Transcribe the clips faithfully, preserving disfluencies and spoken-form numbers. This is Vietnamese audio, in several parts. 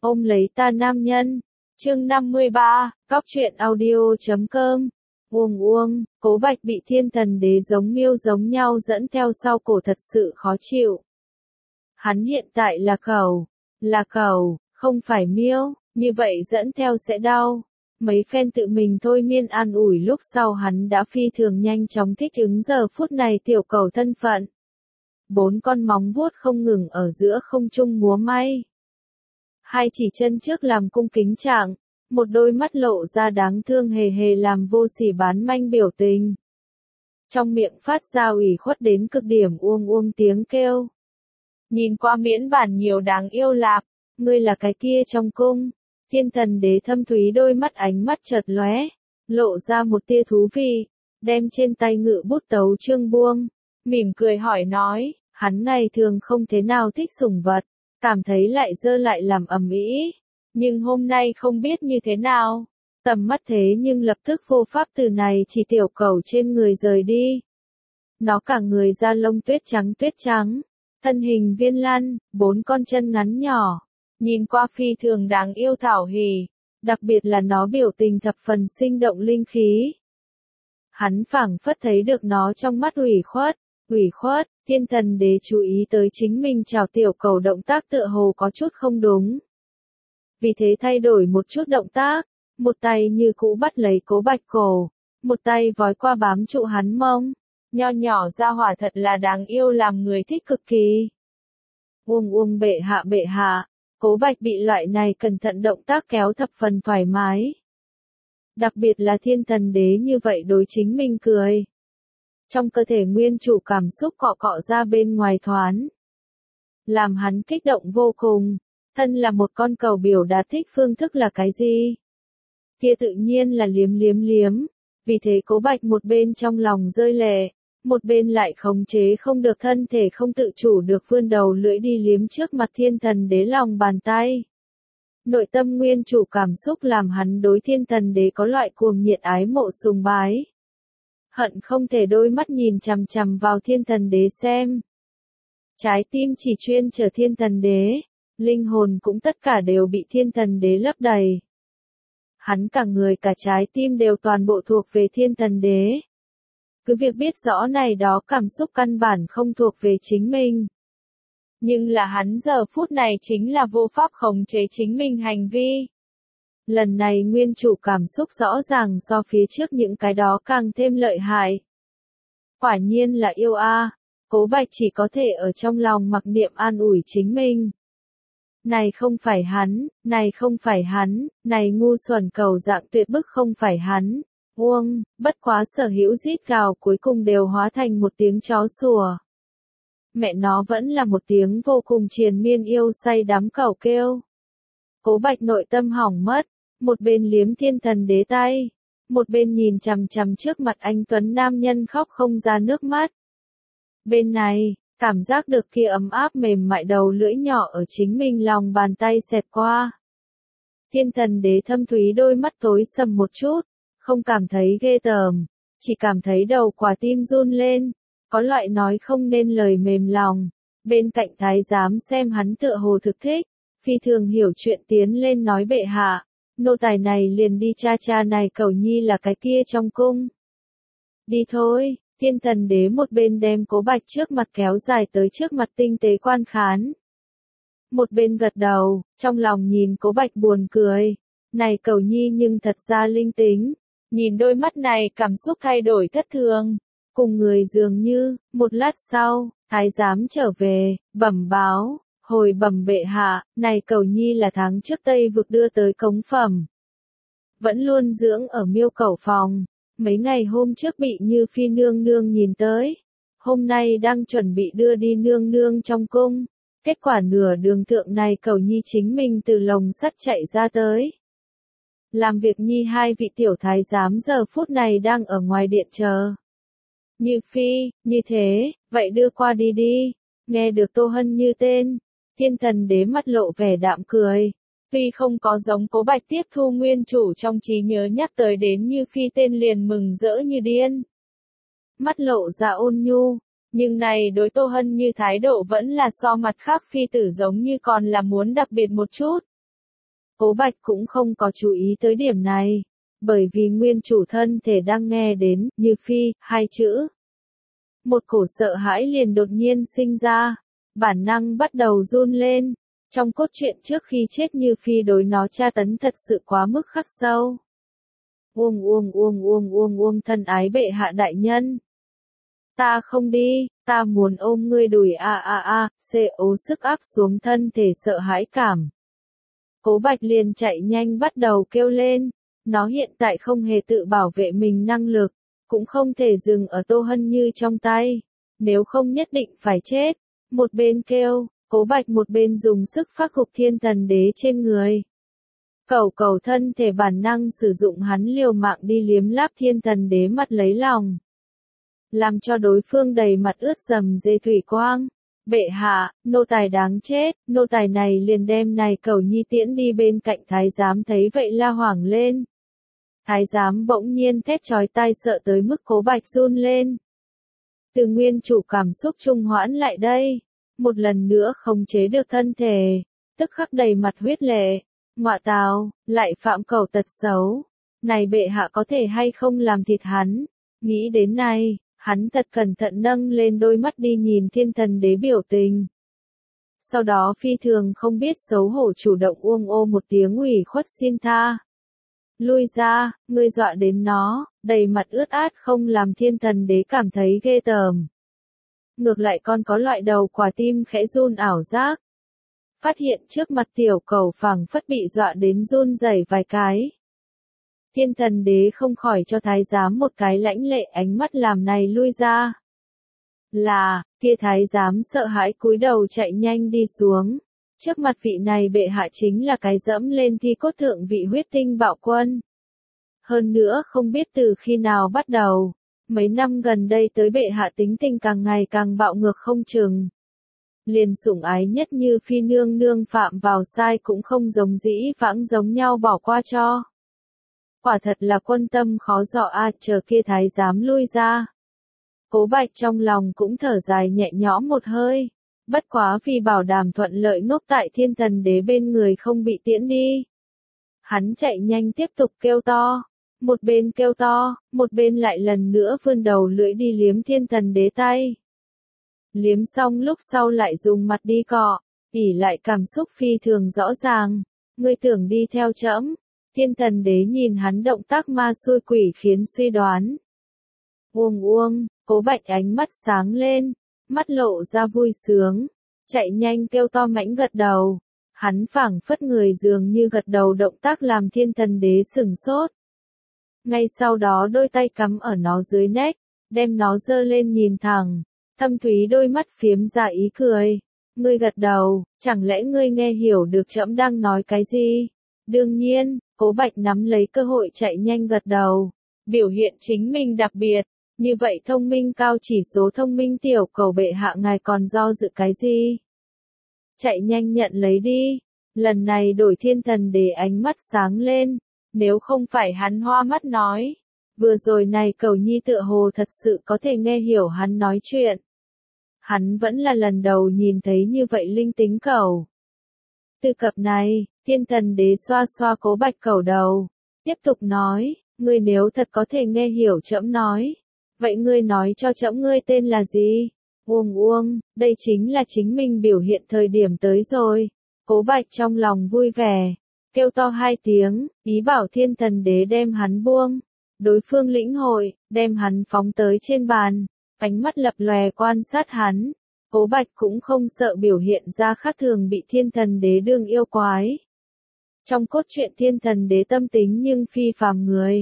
Ôm lấy ta nam nhân. Chương năm mươi ba, Cóc truyện audio chấm com. Uông uông, Cố Bạch bị thiên thần đế giống miêu giống nhau dẫn theo sau cổ thật sự khó chịu. Hắn hiện tại là cẩu, là cẩu, không phải miêu, như vậy dẫn theo sẽ đau. Mấy phen tự mình thôi miên an ủi lúc sau hắn đã phi thường nhanh chóng thích ứng giờ phút này tiểu cẩu thân phận. Bốn con móng vuốt không ngừng ở giữa không trung múa may. Hai chỉ chân trước làm cung kính trạng, một đôi mắt lộ ra đáng thương hề hề làm vô sỉ bán manh biểu tình. Trong miệng phát ra ủy khuất đến cực điểm uông uông tiếng kêu. Nhìn qua miễn bản nhiều đáng yêu lạc, ngươi là cái kia trong cung. Thiên thần đế thâm thúy đôi mắt ánh mắt chợt lóe, lộ ra một tia thú vị, đem trên tay ngự bút tấu chương buông, mỉm cười hỏi nói, hắn ngày thường không thế nào thích sủng vật, cảm thấy lại dơ lại làm ầm ĩ, nhưng hôm nay không biết như thế nào, tầm mắt thế nhưng lập tức vô pháp từ này chỉ tiểu cẩu trên người rời đi. Nó cả người da lông tuyết trắng tuyết trắng, thân hình viên lăn, bốn con chân ngắn nhỏ. Nhìn qua phi thường đáng yêu thảo hỉ, đặc biệt là nó biểu tình thập phần sinh động linh khí. Hắn phảng phất thấy được nó trong mắt ủy khuất, ủy khuất, thiên thần đế chú ý tới chính mình chào tiểu cầu động tác tựa hồ có chút không đúng. Vì thế thay đổi một chút động tác, một tay như cũ bắt lấy Cố Bạch cổ, một tay vói qua bám trụ hắn mông, nho nhỏ ra hỏa thật là đáng yêu làm người thích cực kỳ. Uông uông bệ hạ bệ hạ. Cố Bạch bị loại này cẩn thận động tác kéo thập phần thoải mái. Đặc biệt là thiên thần đế như vậy đối chính mình cười. Trong cơ thể nguyên chủ cảm xúc cọ cọ ra bên ngoài thoán. Làm hắn kích động vô cùng. Thân là một con cẩu biểu đạt thích phương thức là cái gì? Kia tự nhiên là liếm liếm liếm. Vì thế Cố Bạch một bên trong lòng rơi lệ. Một bên lại khống chế không được thân thể không tự chủ được vươn đầu lưỡi đi liếm trước mặt thiên thần đế lòng bàn tay. Nội tâm nguyên chủ cảm xúc làm hắn đối thiên thần đế có loại cuồng nhiệt ái mộ sùng bái. Hận không thể đôi mắt nhìn chằm chằm vào thiên thần đế xem. Trái tim chỉ chuyên chờ thiên thần đế, linh hồn cũng tất cả đều bị thiên thần đế lấp đầy. Hắn cả người cả trái tim đều toàn bộ thuộc về thiên thần đế. Cứ việc biết rõ này đó cảm xúc căn bản không thuộc về chính mình. Nhưng là hắn giờ phút này chính là vô pháp khống chế chính mình hành vi. Lần này nguyên chủ cảm xúc rõ ràng so phía trước những cái đó càng thêm lợi hại. Quả nhiên là yêu a. Cố Bạch chỉ có thể ở trong lòng mặc niệm an ủi chính mình. Này không phải hắn, này không phải hắn, này ngu xuẩn cầu dạng tuyệt bức không phải hắn. Uông, bất quá sở hữu rít gào cuối cùng đều hóa thành một tiếng chó sủa. Mẹ nó vẫn là một tiếng vô cùng triền miên yêu say đắm cẩu kêu. Cố Bạch nội tâm hỏng mất, một bên liếm thiên thần đế tay, một bên nhìn chằm chằm trước mặt anh tuấn nam nhân khóc không ra nước mắt. Bên này, cảm giác được kia ấm áp mềm mại đầu lưỡi nhỏ ở chính mình lòng bàn tay xẹt qua. Thiên thần đế thâm thúy đôi mắt tối sầm một chút. Không cảm thấy ghê tởm, chỉ cảm thấy đầu quả tim run lên, có loại nói không nên lời mềm lòng. Bên cạnh thái giám xem hắn tựa hồ thực thích, phi thường hiểu chuyện tiến lên nói bệ hạ, nô tài này liền đi cha cha này cẩu nhi là cái kia trong cung. Đi thôi, thiên thần đế một bên đem Cố Bạch trước mặt kéo dài tới trước mặt tinh tế quan khán. Một bên gật đầu, trong lòng nhìn Cố Bạch buồn cười, này cẩu nhi nhưng thật ra linh tính. Nhìn đôi mắt này cảm xúc thay đổi thất thường, cùng người dường như, một lát sau, thái giám trở về, bẩm báo, hồi bẩm bệ hạ, này cẩu nhi là tháng trước Tây vực đưa tới cống phẩm. Vẫn luôn dưỡng ở miêu cẩu phòng, mấy ngày hôm trước bị Như Phi nương nương nhìn tới, hôm nay đang chuẩn bị đưa đi nương nương trong cung, kết quả nửa đường thượng này cẩu nhi chính mình từ lồng sắt chạy ra tới. Làm việc nhi hai vị tiểu thái giám giờ phút này đang ở ngoài điện chờ. Như Phi, như thế, vậy đưa qua đi đi. Nghe được Tô Hân Như tên, thiên thần đế mắt lộ vẻ đạm cười. Tuy không có giống Cố Bạch tiếp thu nguyên chủ trong trí nhớ nhắc tới đến Như Phi tên liền mừng rỡ như điên. Mắt lộ ra ôn nhu, nhưng này đối Tô Hân Như thái độ vẫn là so mặt khác phi tử giống như còn là muốn đặc biệt một chút. Cố Bạch cũng không có chú ý tới điểm này, bởi vì nguyên chủ thân thể đang nghe đến Như Phi hai chữ. Một cổ sợ hãi liền đột nhiên sinh ra, bản năng bắt đầu run lên. Trong cốt truyện trước khi chết Như Phi đối nó tra tấn thật sự quá mức khắc sâu. Uông uông uông uông uông uông thân ái bệ hạ đại nhân. Ta không đi, ta muốn ôm ngươi đùi a a a, xê ố sức áp xuống thân thể sợ hãi cảm. Cố Bạch liền chạy nhanh bắt đầu kêu lên, nó hiện tại không hề tự bảo vệ mình năng lực, cũng không thể dừng ở Tô Hân Như trong tay, nếu không nhất định phải chết. Một bên kêu, Cố Bạch một bên dùng sức phát gục thiên thần đế trên người. Cẩu cẩu thân thể bản năng sử dụng hắn liều mạng đi liếm láp thiên thần đế mặt lấy lòng. Làm cho đối phương đầy mặt ướt dầm dê thủy quang. Bệ hạ, nô tài đáng chết, nô tài này liền đem này cẩu nhi tiễn đi bên cạnh thái giám thấy vậy la hoảng lên. Thái giám bỗng nhiên thét chói tai sợ tới mức Cố Bạch run lên. Từ nguyên chủ cảm xúc trung hoãn lại đây, một lần nữa không chế được thân thể, tức khắc đầy mặt huyết lệ. Ngọa tào, lại phạm cẩu tật xấu. Này bệ hạ có thể hay không làm thịt hắn. Nghĩ đến này, hắn thật cẩn thận nâng lên đôi mắt đi nhìn thiên thần đế biểu tình. Sau đó phi thường không biết xấu hổ chủ động uông ô một tiếng ủy khuất xin tha. Lui ra, ngươi dọa đến nó, đầy mặt ướt át không làm thiên thần đế cảm thấy ghê tởm. Ngược lại còn có loại đầu quả tim khẽ run ảo giác. Phát hiện trước mặt tiểu cẩu phảng phất bị dọa đến run rẩy vài cái. Thiên thần đế không khỏi cho thái giám một cái lãnh lệ ánh mắt làm này lui ra. Là, kia thái giám sợ hãi cúi đầu chạy nhanh đi xuống. Trước mặt vị này bệ hạ chính là cái dẫm lên thi cốt thượng vị huyết tinh bạo quân. Hơn nữa không biết từ khi nào bắt đầu, mấy năm gần đây tới bệ hạ tính tình càng ngày càng bạo ngược không chừng. Liền sủng ái nhất Như Phi nương nương phạm vào sai cũng không giống dĩ vãng giống nhau bỏ qua cho. Quả thật là quân tâm khó dò a, chờ kia thái giám lui ra. Cố Bạch trong lòng cũng thở dài nhẹ nhõm một hơi. Bất quá vì bảo đảm thuận lợi ngốc tại thiên thần đế bên người không bị tiễn đi. Hắn chạy nhanh tiếp tục kêu to. Một bên kêu to, một bên lại lần nữa vươn đầu lưỡi đi liếm thiên thần đế tay. Liếm xong lúc sau lại dùng mặt đi cọ, ỉ lại cảm xúc phi thường rõ ràng. Ngươi tưởng đi theo trẫm? Thiên thần đế nhìn hắn động tác ma xui quỷ khiến suy đoán. Uông uông, Cố Bạch ánh mắt sáng lên, mắt lộ ra vui sướng, chạy nhanh kêu to mãnh gật đầu. Hắn phảng phất người dường như gật đầu động tác làm thiên thần đế sửng sốt. Ngay sau đó đôi tay cắm ở nó dưới nách, đem nó giơ lên nhìn thẳng, thâm thúy đôi mắt phiếm ra ý cười. Ngươi gật đầu, chẳng lẽ ngươi nghe hiểu được trẫm đang nói cái gì? Đương nhiên, Cố Bạch nắm lấy cơ hội chạy nhanh gật đầu, biểu hiện chính mình đặc biệt. Như vậy thông minh cao chỉ số thông minh tiểu cầu bệ hạ ngài còn do dự cái gì? Chạy nhanh nhận lấy đi. Lần này đổi thiên thần để ánh mắt sáng lên. Nếu không phải hắn hoa mắt nói. Vừa rồi này cầu nhi tựa hồ thật sự có thể nghe hiểu hắn nói chuyện. Hắn vẫn là lần đầu nhìn thấy như vậy linh tính cầu. Từ cập này, thiên thần đế xoa xoa Cố Bạch cầu đầu. Tiếp tục nói, ngươi nếu thật có thể nghe hiểu trẫm nói. Vậy ngươi nói cho trẫm ngươi tên là gì? Uông uông, đây chính là chính mình biểu hiện thời điểm tới rồi. Cố Bạch trong lòng vui vẻ, kêu to hai tiếng, ý bảo thiên thần đế đem hắn buông. Đối phương lĩnh hội, đem hắn phóng tới trên bàn, ánh mắt lập lòe quan sát hắn. Cố Bạch cũng không sợ biểu hiện ra khác thường bị thiên thần đế đương yêu quái. Trong cốt truyện thiên thần đế tâm tính nhưng phi phàm người.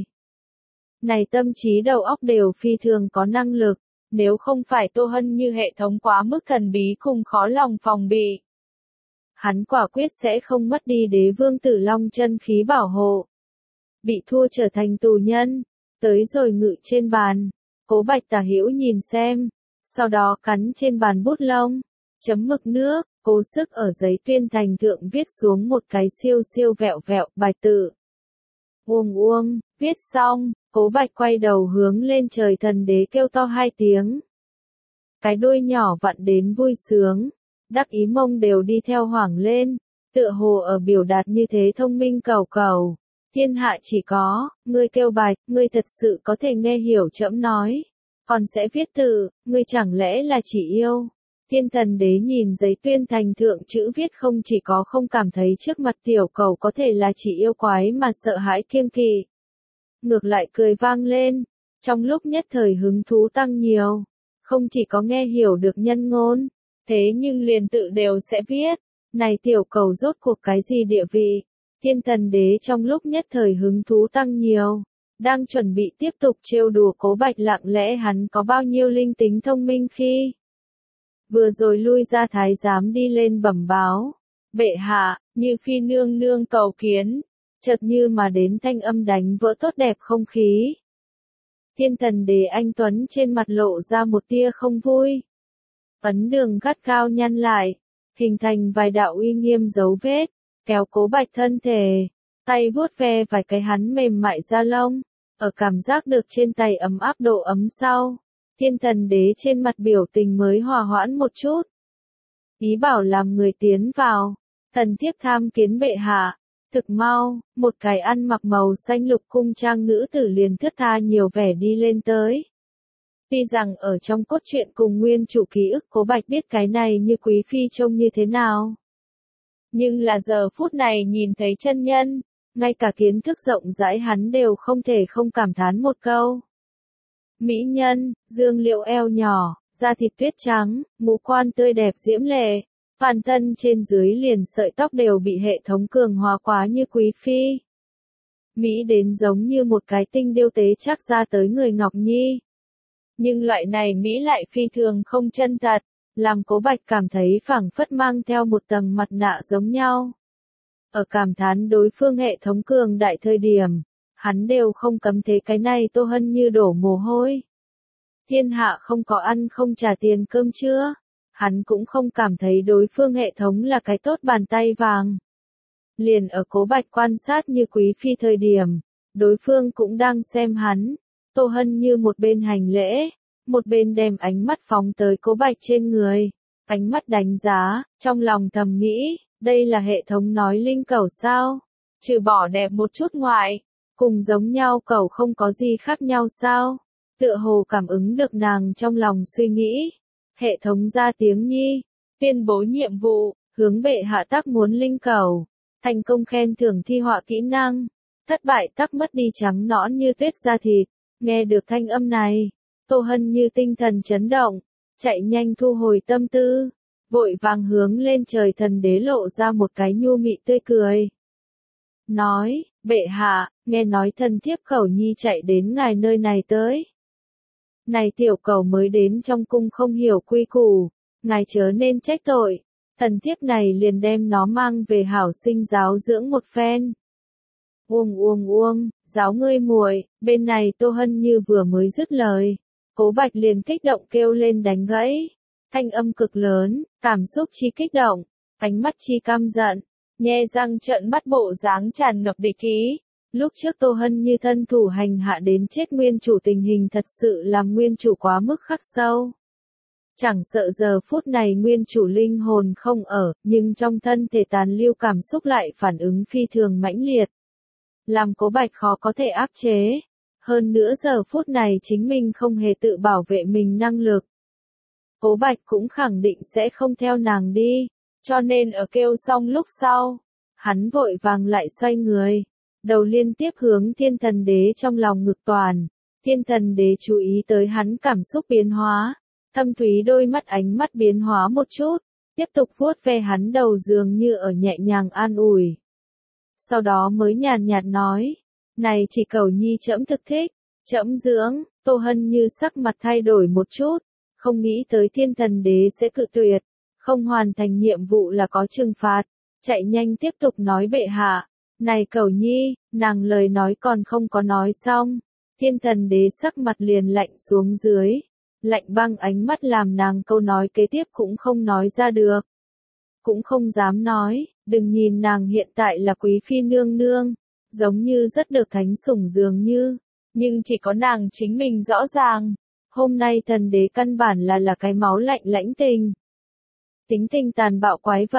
Này tâm trí đầu óc đều phi thường có năng lực, nếu không phải Tô Hân Như hệ thống quá mức thần bí cùng khó lòng phòng bị. Hắn quả quyết sẽ không mất đi đế vương Tử Long chân khí bảo hộ. Bị thua trở thành tù nhân, tới rồi ngự trên bàn, Cố Bạch tả hữu nhìn xem, sau đó cắn trên bàn bút lông, chấm mực nước, cố sức ở giấy tuyên thành thượng viết xuống một cái siêu siêu vẹo vẹo bài tự. Uông uông, viết xong, Cố Bạch quay đầu hướng lên trời thần đế kêu to hai tiếng. Cái đuôi nhỏ vặn đến vui sướng, đắc ý mông đều đi theo hoảng lên, Tựa hồ ở biểu đạt như thế thông minh cầu cầu. Thiên hạ chỉ có, ngươi kêu bạch, ngươi thật sự có thể nghe hiểu trẫm nói. Còn sẽ viết từ, ngươi chẳng lẽ là chỉ yêu. Thiên thần đế nhìn giấy tuyên thành thượng chữ viết không chỉ có không cảm thấy trước mặt tiểu cầu có thể là chỉ yêu quái mà sợ hãi kiêng kỵ. Ngược lại cười vang lên, trong lúc nhất thời hứng thú tăng nhiều. Không chỉ có nghe hiểu được nhân ngôn, thế nhưng liền tự đều sẽ viết. Này tiểu cầu rốt cuộc cái gì địa vị? Thiên thần đế trong lúc nhất thời hứng thú tăng nhiều. Đang chuẩn bị tiếp tục trêu đùa Cố Bạch lặng lẽ hắn có bao nhiêu linh tính thông minh khi. Vừa rồi lui ra thái giám đi lên bẩm báo. Bệ hạ, như phi nương nương cầu kiến. Chợt như mà đến thanh âm đánh vỡ tốt đẹp không khí. Thiên thần đế anh Tuấn trên mặt lộ ra một tia không vui. Ấn đường gắt cao nhăn lại, hình thành vài đạo uy nghiêm dấu vết, kéo Cố Bạch thân thể, tay vuốt ve vài cái hắn mềm mại da lông, ở cảm giác được trên tay ấm áp độ ấm sau. Thiên thần đế trên mặt biểu tình mới hòa hoãn một chút. Ý bảo làm người tiến vào, thần thiếp tham kiến bệ hạ. Thực mau, một cái ăn mặc màu xanh lục cung trang nữ tử liền thướt tha nhiều vẻ đi lên tới. Tuy rằng ở trong cốt truyện cùng nguyên chủ ký ức Cố Bạch biết cái này như quý phi trông như thế nào. Nhưng là giờ phút này nhìn thấy chân nhân, ngay cả kiến thức rộng rãi hắn đều không thể không cảm thán một câu. Mỹ nhân, dương liễu eo nhỏ, da thịt tuyết trắng, ngũ quan tươi đẹp diễm lệ. Toàn thân trên dưới liền sợi tóc đều bị hệ thống cường hóa quá như quý phi. Mỹ đến giống như một cái tinh điêu tế chắc ra tới người Ngọc Nhi. Nhưng loại này Mỹ lại phi thường không chân thật, làm Cố Bạch cảm thấy phảng phất mang theo một tầng mặt nạ giống nhau. Ở cảm thán đối phương hệ thống cường đại thời điểm, hắn đều không cấm thế cái này Tô Hân như đổ mồ hôi. Thiên hạ không có ăn không trả tiền cơm trưa. Hắn cũng không cảm thấy đối phương hệ thống là cái tốt bàn tay vàng. Liền ở Cố Bạch quan sát như quý phi thời điểm, đối phương cũng đang xem hắn. Tô Hân như một bên hành lễ, một bên đem ánh mắt phóng tới Cố Bạch trên người. Ánh mắt đánh giá, trong lòng thầm nghĩ, đây là hệ thống nói linh cẩu sao? Trừ bỏ đẹp một chút ngoại, cùng giống nhau cẩu không có gì khác nhau sao? Tựa hồ cảm ứng được nàng trong lòng suy nghĩ. Hệ thống ra tiếng nhi, tuyên bố nhiệm vụ, hướng bệ hạ tắc muốn linh cầu, thành công khen thưởng thi họa kỹ năng, thất bại tắc mất đi trắng nõn như tuyết da thịt. Nghe được thanh âm này, Tô Hân như tinh thần chấn động, chạy nhanh thu hồi tâm tư, vội vàng hướng lên trời thần đế lộ ra một cái nhu mị tươi cười. Nói, bệ hạ, nghe nói thần thiếp Cẩu Nhi chạy đến ngài nơi này tới. Này tiểu cầu mới đến trong cung không hiểu quy củ, ngài chớ nên trách tội, thần thiếp này liền đem nó mang về hảo sinh giáo dưỡng một phen. Uông uông uông, giáo ngươi muội, bên này Tô Hân như vừa mới dứt lời, Cố Bạch liền kích động kêu lên đánh gãy, thanh âm cực lớn, cảm xúc chi kích động, ánh mắt chi căm giận, nhe răng trợn mắt bộ dáng tràn ngập địch ý. Lúc trước Tô Hân như thân thủ hành hạ đến chết nguyên chủ tình hình thật sự làm nguyên chủ quá mức khắc sâu. Chẳng sợ giờ phút này nguyên chủ linh hồn không ở, nhưng trong thân thể tàn lưu cảm xúc lại phản ứng phi thường mãnh liệt. Làm Cố Bạch khó có thể áp chế. Hơn nữa giờ phút này chính mình không hề tự bảo vệ mình năng lực. Cố Bạch cũng khẳng định sẽ không theo nàng đi, cho nên ở kêu xong lúc sau, hắn vội vàng lại xoay người. Đầu liên tiếp hướng thiên thần đế trong lòng ngực toàn. Thiên thần đế chú ý tới hắn cảm xúc biến hóa. Thâm thúy đôi mắt ánh mắt biến hóa một chút. Tiếp tục vuốt ve hắn đầu dường như ở nhẹ nhàng an ủi. Sau đó mới nhàn nhạt nói. Này chỉ Cẩu Nhi trẫm thực thích. Trẫm dưỡng. Tô Hân như sắc mặt thay đổi một chút. Không nghĩ tới thiên thần đế sẽ cự tuyệt. Không hoàn thành nhiệm vụ là có trừng phạt. Chạy nhanh tiếp tục nói bệ hạ. Này Cẩu Nhi, nàng lời nói còn không có nói xong. Thiên thần đế sắc mặt liền lạnh xuống dưới. Lạnh băng ánh mắt làm nàng câu nói kế tiếp cũng không nói ra được. Cũng không dám nói, đừng nhìn nàng hiện tại là quý phi nương nương. Giống như rất được thánh sủng dường như. Nhưng chỉ có nàng chính mình rõ ràng. Hôm nay thần đế căn bản là là cái máu lạnh lãnh tình. Tính tình tàn bạo quái vật.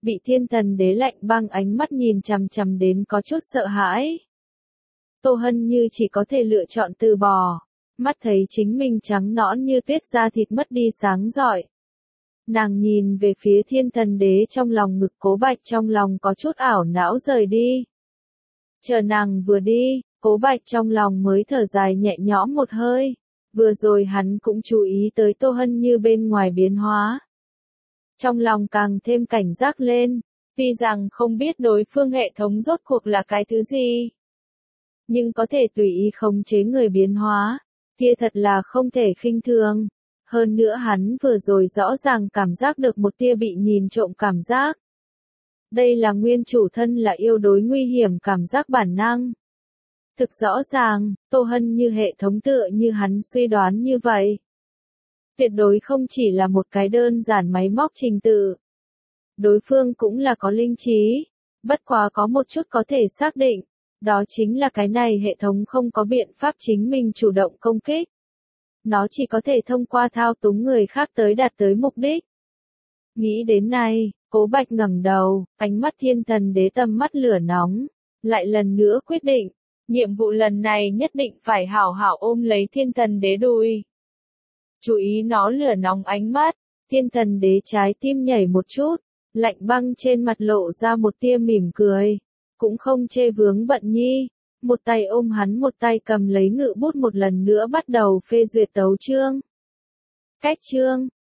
Bị thiên thần đế lạnh băng ánh mắt nhìn chằm chằm đến có chút sợ hãi. Tô Hân Như chỉ có thể lựa chọn từ bỏ, mắt thấy chính mình trắng nõn như tuyết da thịt mất đi sáng rọi. Nàng nhìn về phía thiên thần đế trong lòng ngực Cố Bạch, trong lòng có chút ảo não rời đi. Chờ nàng vừa đi, Cố Bạch trong lòng mới thở dài nhẹ nhõm một hơi. Vừa rồi hắn cũng chú ý tới Tô Hân Như bên ngoài biến hóa. Trong lòng càng thêm cảnh giác lên, tuy rằng không biết đối phương hệ thống rốt cuộc là cái thứ gì. Nhưng có thể tùy ý khống chế người biến hóa, kia thật là không thể khinh thường. Hơn nữa hắn vừa rồi rõ ràng cảm giác được một tia bị nhìn trộm cảm giác. Đây là nguyên chủ thân là yêu đối nguy hiểm cảm giác bản năng. Thực rõ ràng, Tô Hân Như hệ thống tựa như hắn suy đoán như vậy. Tuyệt đối không chỉ là một cái đơn giản máy móc trình tự. Đối phương cũng là có linh trí, bất quá có một chút có thể xác định, đó chính là cái này hệ thống không có biện pháp chính mình chủ động công kích. Nó chỉ có thể thông qua thao túng người khác tới đạt tới mục đích. Nghĩ đến này, Cố Bạch ngẩng đầu, ánh mắt thiên thần đế tâm mắt lửa nóng, lại lần nữa quyết định, nhiệm vụ lần này nhất định phải hảo hảo ôm lấy thiên thần đế đùi. Chú ý nó lửa nóng ánh mắt, thiên thần đế trái tim nhảy một chút, lạnh băng trên mặt lộ ra một tia mỉm cười, cũng không chê vướng bận nhi, một tay ôm hắn một tay cầm lấy ngự bút một lần nữa bắt đầu phê duyệt tấu chương. Cách chương